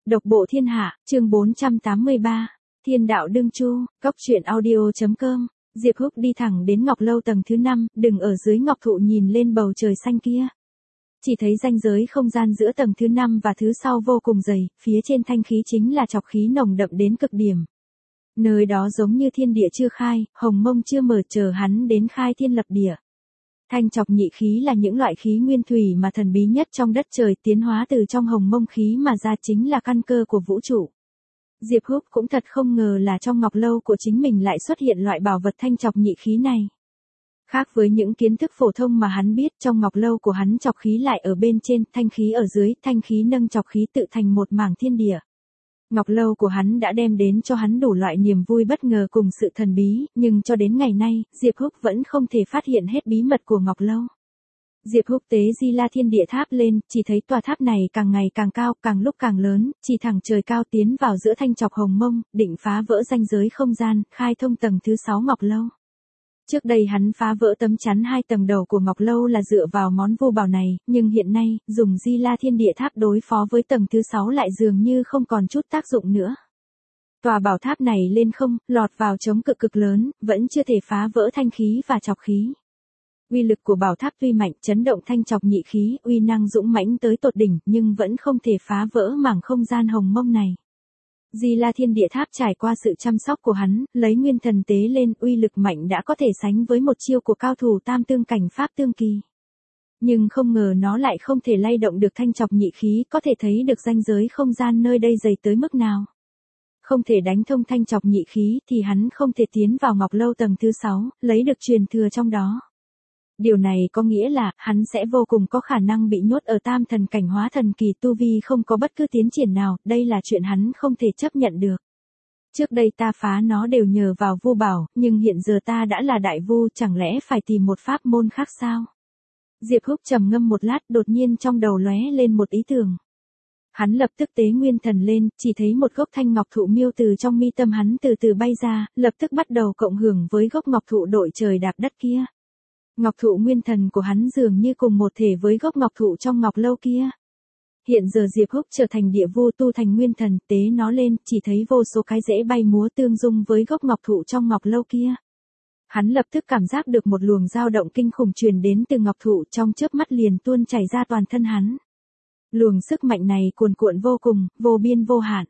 Độc bộ thiên hạ, chương 483, Thiên đạo đương chu, cóc truyện audio.com. Diệp Húc đi thẳng đến ngọc lâu tầng thứ 5, đứng ở dưới ngọc thụ nhìn lên bầu trời xanh kia. Chỉ thấy ranh giới không gian giữa tầng thứ 5 và thứ sau vô cùng dày, phía trên thanh khí chính là trọc khí nồng đậm đến cực điểm. Nơi đó giống như thiên địa chưa khai, hồng mông chưa mở, chờ hắn đến khai thiên lập địa. Thanh trọc nhị khí là những loại khí nguyên thủy mà thần bí nhất trong đất trời, tiến hóa từ trong hồng mông khí mà ra, chính là căn cơ của vũ trụ. Diệp Húc cũng thật không ngờ là trong ngọc lâu của chính mình lại xuất hiện loại bảo vật thanh trọc nhị khí này. Khác với những kiến thức phổ thông mà hắn biết, trong ngọc lâu của hắn trọc khí lại ở bên trên, thanh khí ở dưới, thanh khí nâng trọc khí tự thành một mảng thiên địa. Ngọc lâu của hắn đã đem đến cho hắn đủ loại niềm vui bất ngờ cùng sự thần bí, nhưng cho đến ngày nay, Diệp Húc vẫn không thể phát hiện hết bí mật của ngọc lâu. Diệp Húc tế Di La Thiên Địa Tháp lên, chỉ thấy tòa tháp này càng ngày càng cao, càng lúc càng lớn, chỉ thẳng trời cao tiến vào giữa thanh trọc hồng mông, định phá vỡ ranh giới không gian, khai thông tầng thứ 6 ngọc lâu. Trước đây hắn phá vỡ tấm chắn 2 tầng đầu của ngọc lâu là dựa vào món vô bảo này, nhưng hiện nay, dùng Di La Thiên Địa Tháp đối phó với tầng thứ 6 lại dường như không còn chút tác dụng nữa. Tòa bảo tháp này lên không, lọt vào chống cự cực lớn, vẫn chưa thể phá vỡ thanh khí và trọc khí. Uy lực của bảo tháp tuy mạnh, chấn động thanh trọc nhị khí, uy năng dũng mãnh tới tột đỉnh, nhưng vẫn không thể phá vỡ mảng không gian hồng mông này. Di La Thiên Địa Tháp trải qua sự chăm sóc của hắn, lấy nguyên thần tế lên, uy lực mạnh đã có thể sánh với một chiêu của cao thủ tam tương cảnh pháp tương kỳ. Nhưng không ngờ nó lại không thể lay động được thanh trọc nhị khí, có thể thấy được ranh giới không gian nơi đây dày tới mức nào. Không thể đánh thông thanh trọc nhị khí thì hắn không thể tiến vào ngọc lâu tầng thứ 6, lấy được truyền thừa trong đó. Điều này có nghĩa là, hắn sẽ vô cùng có khả năng bị nhốt ở tam thần cảnh hóa thần kỳ, tu vi không có bất cứ tiến triển nào, đây là chuyện hắn không thể chấp nhận được. Trước đây ta phá nó đều nhờ vào vu bảo, nhưng hiện giờ ta đã là đại vu, chẳng lẽ phải tìm một pháp môn khác sao? Diệp Húc trầm ngâm một lát, đột nhiên trong đầu lóe lên một ý tưởng. Hắn lập tức tế nguyên thần lên, chỉ thấy một gốc thanh ngọc thụ miêu từ trong mi tâm hắn từ từ bay ra, lập tức bắt đầu cộng hưởng với gốc ngọc thụ đội trời đạp đất kia. Ngọc thụ nguyên thần của hắn dường như cùng một thể với gốc ngọc thụ trong ngọc lâu kia. Hiện giờ Diệp Húc trở thành địa vu tu thành nguyên thần, tế nó lên, chỉ thấy vô số cái rễ bay múa tương dung với gốc ngọc thụ trong ngọc lâu kia. Hắn lập tức cảm giác được một luồng dao động kinh khủng truyền đến từ ngọc thụ, trong chớp mắt liền tuôn chảy ra toàn thân hắn. Luồng sức mạnh này cuồn cuộn vô cùng, vô biên vô hạn.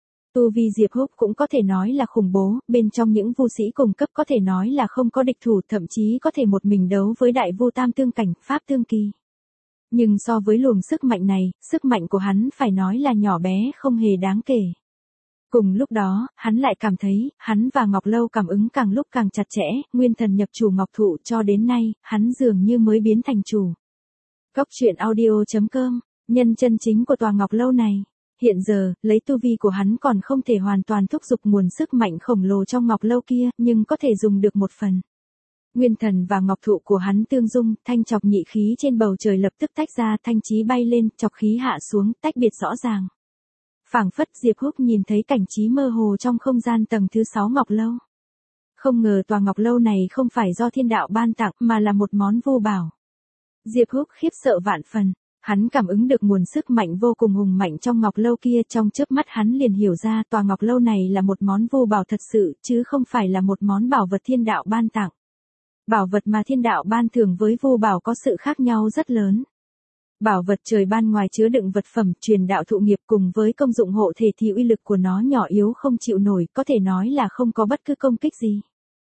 Tu vi Diệp Húc cũng có thể nói là khủng bố, bên trong những vu sĩ cùng cấp có thể nói là không có địch thủ, thậm chí có thể một mình đấu với đại vu tam tương cảnh, pháp tương kỳ. Nhưng so với luồng sức mạnh này, sức mạnh của hắn phải nói là nhỏ bé, không hề đáng kể. Cùng lúc đó, hắn lại cảm thấy, hắn và ngọc lâu cảm ứng càng lúc càng chặt chẽ, nguyên thần nhập chủ ngọc thụ, cho đến nay, hắn dường như mới biến thành chủ. Cóc truyện audio.com, nhân chân chính của tòa ngọc lâu này. Hiện giờ, lấy tu vi của hắn còn không thể hoàn toàn thúc giục nguồn sức mạnh khổng lồ trong ngọc lâu kia, nhưng có thể dùng được một phần. Nguyên thần và ngọc thụ của hắn tương dung, thanh trọc nhị khí trên bầu trời lập tức tách ra, thanh chí bay lên, trọc khí hạ xuống, tách biệt rõ ràng. Phảng phất Diệp Húc nhìn thấy cảnh trí mơ hồ trong không gian tầng thứ 6 ngọc lâu. Không ngờ tòa ngọc lâu này không phải do thiên đạo ban tặng mà là một món vô bảo. Diệp Húc khiếp sợ vạn phần. Hắn cảm ứng được nguồn sức mạnh vô cùng hùng mạnh trong ngọc lâu kia, trong chớp mắt hắn liền hiểu ra tòa ngọc lâu này là một món vô bảo thật sự, chứ không phải là một món bảo vật thiên đạo ban tặng. Bảo vật mà thiên đạo ban thưởng với vô bảo có sự khác nhau rất lớn. Bảo vật trời ban ngoài chứa đựng vật phẩm, truyền đạo thụ nghiệp cùng với công dụng hộ thể thì uy lực của nó nhỏ yếu không chịu nổi, có thể nói là không có bất cứ công kích gì.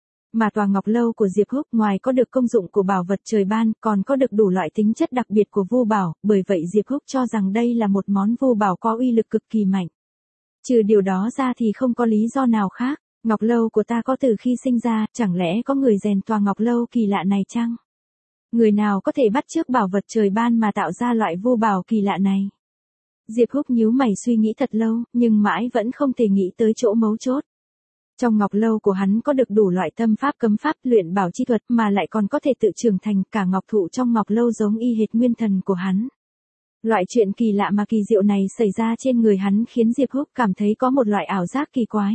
Mà tòa ngọc lâu của Diệp Húc ngoài có được công dụng của bảo vật trời ban, còn có được đủ loại tính chất đặc biệt của vô bảo, bởi vậy Diệp Húc cho rằng đây là một món vô bảo có uy lực cực kỳ mạnh. Trừ điều đó ra thì không có lý do nào khác. Ngọc lâu của ta có từ khi sinh ra, chẳng lẽ có người rèn tòa ngọc lâu kỳ lạ này chăng? Người nào có thể bắt chước bảo vật trời ban mà tạo ra loại vô bảo kỳ lạ này? Diệp Húc nhíu mày suy nghĩ thật lâu, nhưng mãi vẫn không thể nghĩ tới chỗ mấu chốt. Trong ngọc lâu của hắn có được đủ loại tâm pháp cấm pháp luyện bảo chi thuật mà lại còn có thể tự trưởng thành, cả ngọc thụ trong ngọc lâu giống y hệt nguyên thần của hắn. Loại chuyện kỳ lạ mà kỳ diệu này xảy ra trên người hắn khiến Diệp Húc cảm thấy có một loại ảo giác kỳ quái.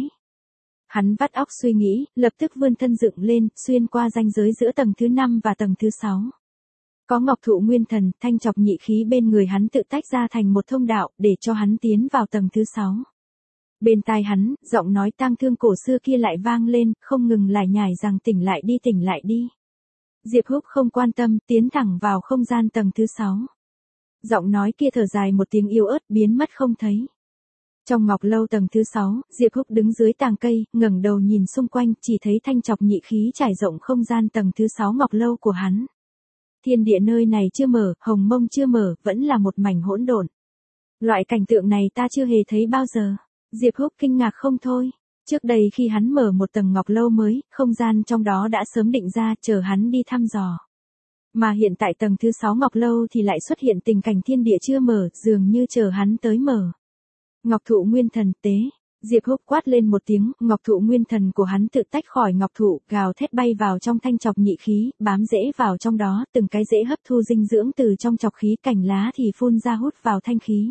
Hắn vắt óc suy nghĩ, lập tức vươn thân dựng lên, xuyên qua ranh giới giữa tầng thứ 5 và tầng thứ 6. Có ngọc thụ nguyên thần, thanh chọc nhị khí bên người hắn tự tách ra thành một thông đạo, để cho hắn tiến vào tầng thứ 6. Bên tai hắn, giọng nói tang thương cổ xưa kia lại vang lên, không ngừng lải nhải rằng tỉnh lại đi. Diệp Húc không quan tâm, tiến thẳng vào không gian tầng thứ 6. Giọng nói kia thở dài một tiếng yếu ớt biến mất không thấy. Trong ngọc lâu tầng thứ 6, Diệp Húc đứng dưới tàng cây, ngẩng đầu nhìn xung quanh, chỉ thấy thanh chọc nhị khí trải rộng không gian tầng thứ 6 ngọc lâu của hắn. Thiên địa nơi này chưa mở, hồng mông chưa mở, vẫn là một mảnh hỗn độn. Loại cảnh tượng này ta chưa hề thấy bao giờ. Diệp Húc kinh ngạc không thôi. Trước đây khi hắn mở một tầng ngọc lâu mới, không gian trong đó đã sớm định ra chờ hắn đi thăm dò. Mà hiện tại tầng thứ 6 ngọc lâu thì lại xuất hiện tình cảnh thiên địa chưa mở, dường như chờ hắn tới mở. Ngọc thụ nguyên thần tế. Diệp Húc quát lên một tiếng, ngọc thụ nguyên thần của hắn tự tách khỏi ngọc thụ, gào thét bay vào trong thanh chọc nhị khí, bám rễ vào trong đó, từng cái rễ hấp thu dinh dưỡng từ trong chọc khí, cành lá thì phun ra hút vào thanh khí.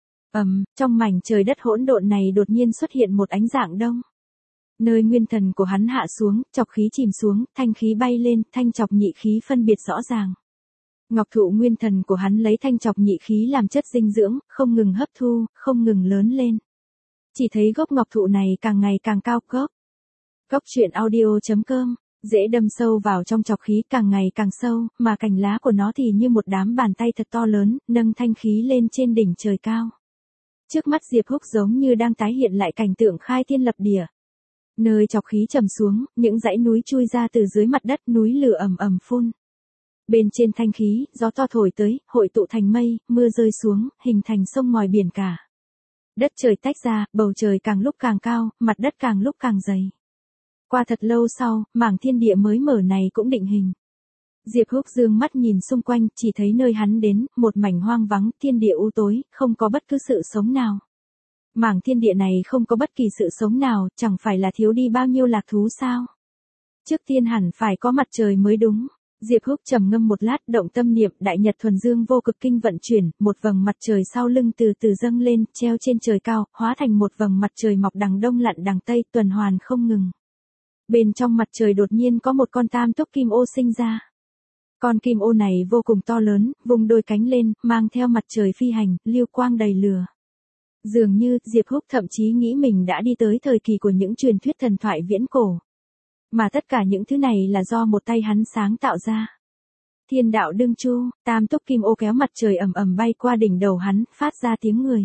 Trong mảnh trời đất hỗn độn này đột nhiên xuất hiện một ánh dạng đông. Nơi nguyên thần của hắn hạ xuống, chọc khí chìm xuống, thanh khí bay lên, thanh chọc nhị khí phân biệt rõ ràng. Ngọc thụ nguyên thần của hắn lấy thanh chọc nhị khí làm chất dinh dưỡng, không ngừng hấp thu, không ngừng lớn lên. Chỉ thấy gốc ngọc thụ này càng ngày càng cao cấp. Góc truyện audio.com, dễ đâm sâu vào trong chọc khí càng ngày càng sâu, mà cành lá của nó thì như một đám bàn tay thật to lớn, nâng thanh khí lên trên đỉnh trời cao. Trước mắt Diệp Húc giống như đang tái hiện lại cảnh tượng khai thiên lập địa. Nơi chọc khí trầm xuống, những dãy núi chui ra từ dưới mặt đất, núi lửa ầm ầm phun. Bên trên thanh khí, gió to thổi tới, hội tụ thành mây, mưa rơi xuống, hình thành sông ngòi biển cả. Đất trời tách ra, bầu trời càng lúc càng cao, mặt đất càng lúc càng dày. Qua thật lâu sau, mảng thiên địa mới mở này cũng định hình. Diệp Húc dương mắt nhìn xung quanh, chỉ thấy nơi hắn đến, một mảnh hoang vắng, thiên địa u tối, không có bất cứ sự sống nào. Mảng thiên địa này không có bất kỳ sự sống nào, chẳng phải là thiếu đi bao nhiêu lạc thú sao? Trước tiên hẳn phải có mặt trời mới đúng. Diệp Húc trầm ngâm một lát, động tâm niệm, đại nhật thuần dương vô cực kinh vận chuyển, một vầng mặt trời sau lưng từ từ dâng lên, treo trên trời cao, hóa thành một vầng mặt trời mọc đằng đông lặn đằng tây, tuần hoàn không ngừng. Bên trong mặt trời đột nhiên có một con tam túc kim ô sinh ra. Con kim ô này vô cùng to lớn, vùng đôi cánh lên, mang theo mặt trời phi hành, lưu quang đầy lửa. Dường như, Diệp Húc thậm chí nghĩ mình đã đi tới thời kỳ của những truyền thuyết thần thoại viễn cổ. Mà tất cả những thứ này là do một tay hắn sáng tạo ra. Thiên đạo đương chu, tam túc kim ô kéo mặt trời ầm ầm bay qua đỉnh đầu hắn, phát ra tiếng người.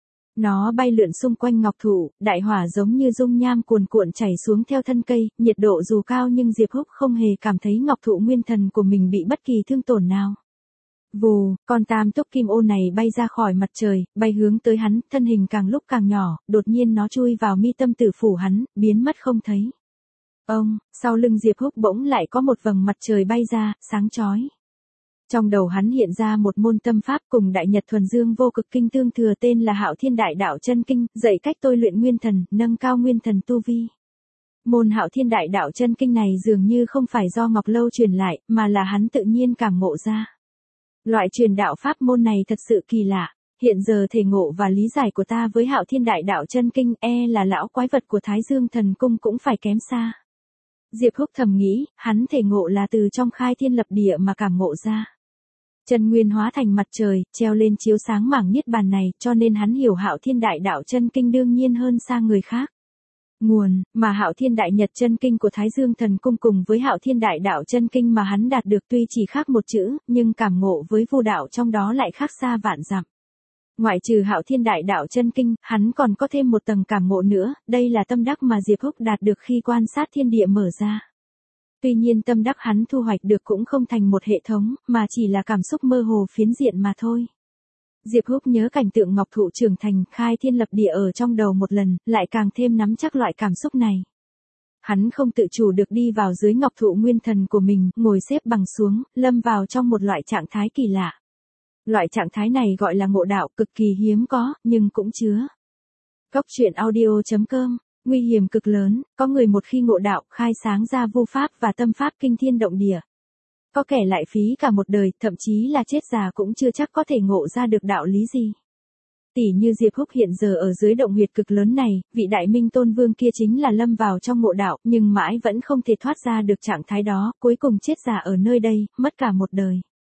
Nó bay lượn xung quanh ngọc thụ, đại hỏa giống như dung nham cuồn cuộn chảy xuống theo thân cây, nhiệt độ dù cao nhưng Diệp Húc không hề cảm thấy ngọc thụ nguyên thần của mình bị bất kỳ thương tổn nào. Vù, con tam túc kim ô này bay ra khỏi mặt trời, bay hướng tới hắn, thân hình càng lúc càng nhỏ, đột nhiên nó chui vào mi tâm tử phủ hắn, biến mất không thấy. Sau lưng Diệp Húc bỗng lại có một vầng mặt trời bay ra, sáng chói. Trong đầu hắn hiện ra một môn tâm pháp cùng đại nhật thuần dương vô cực kinh tương thừa tên là Hạo Thiên Đại Đạo Chân Kinh, dạy cách tôi luyện nguyên thần, nâng cao nguyên thần tu vi. Môn Hạo Thiên Đại Đạo Chân Kinh này dường như không phải do Ngọc Lâu truyền lại, mà là hắn tự nhiên cảm ngộ ra. Loại truyền đạo pháp môn này thật sự kỳ lạ. Hiện giờ thể ngộ và lý giải của ta với Hạo Thiên Đại Đạo Chân Kinh là lão quái vật của Thái Dương Thần Cung cũng phải kém xa. Diệp Húc thầm nghĩ, hắn thể ngộ là từ trong khai thiên lập địa mà cảm ngộ ra. Chân nguyên hóa thành mặt trời, treo lên chiếu sáng mảng niết bàn này, cho nên hắn hiểu Hạo Thiên Đại Đạo Chân Kinh đương nhiên hơn xa người khác. Nguồn, mà Hạo Thiên Đại Nhật Chân Kinh của Thái Dương Thần Cung cùng với Hạo Thiên Đại Đạo Chân Kinh mà hắn đạt được tuy chỉ khác một chữ, nhưng cảm ngộ với vô đạo trong đó lại khác xa vạn dặm. Ngoại trừ Hạo Thiên Đại Đạo Chân Kinh, hắn còn có thêm một tầng cảm ngộ nữa, đây là tâm đắc mà Diệp Húc đạt được khi quan sát thiên địa mở ra. Tuy nhiên tâm đắc hắn thu hoạch được cũng không thành một hệ thống, mà chỉ là cảm xúc mơ hồ phiến diện mà thôi. Diệp Húc nhớ cảnh tượng ngọc thụ trưởng thành, khai thiên lập địa ở trong đầu một lần, lại càng thêm nắm chắc loại cảm xúc này. Hắn không tự chủ được đi vào dưới ngọc thụ nguyên thần của mình, ngồi xếp bằng xuống, lâm vào trong một loại trạng thái kỳ lạ. Loại trạng thái này gọi là ngộ đạo, cực kỳ hiếm có, nhưng cũng chứa. Góc truyện audio.com, nguy hiểm cực lớn, có người một khi ngộ đạo, khai sáng ra vô pháp và tâm pháp kinh thiên động địa. Có kẻ lại phí cả một đời, thậm chí là chết già cũng chưa chắc có thể ngộ ra được đạo lý gì. Tỉ như Diệp Húc hiện giờ ở dưới động huyệt cực lớn này, vị Đại Minh Tôn Vương kia chính là lâm vào trong ngộ đạo, nhưng mãi vẫn không thể thoát ra được trạng thái đó, cuối cùng chết già ở nơi đây, mất cả một đời.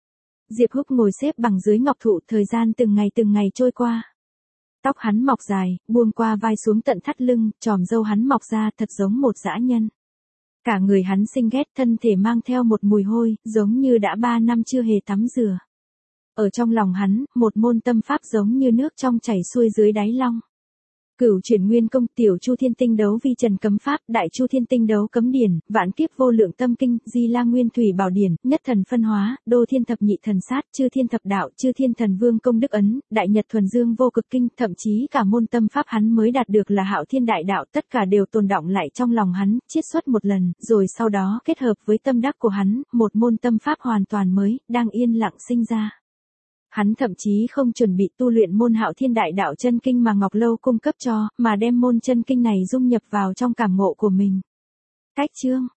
Diệp Húc ngồi xếp bằng dưới ngọc thụ, thời gian từng ngày trôi qua. Tóc hắn mọc dài, buông qua vai xuống tận thắt lưng, chòm râu hắn mọc ra thật giống một dã nhân. Cả người hắn xinh ghét, thân thể mang theo một mùi hôi, giống như đã 3 năm chưa hề tắm rửa. Ở trong lòng hắn, một môn tâm pháp giống như nước trong chảy xuôi dưới đáy long. Cửu chuyển nguyên công, tiểu chu thiên tinh đấu vi trần cấm pháp, đại chu thiên tinh đấu cấm điển, vạn kiếp vô lượng tâm kinh, di la nguyên thủy bảo điển, nhất thần phân hóa, đô thiên thập nhị thần sát, chư thiên thập đạo, chư thiên thần vương công đức ấn, đại nhật thuần dương vô cực kinh, thậm chí cả môn tâm pháp hắn mới đạt được là hạo thiên đại đạo, tất cả đều tồn đọng lại trong lòng hắn, chiết xuất một lần, rồi sau đó kết hợp với tâm đắc của hắn, một môn tâm pháp hoàn toàn mới, đang yên lặng sinh ra. Hắn thậm chí không chuẩn bị tu luyện môn hạo thiên đại đạo chân kinh mà Ngọc Lâu cung cấp cho, mà đem môn chân kinh này dung nhập vào trong cảm ngộ của mình. Cách chương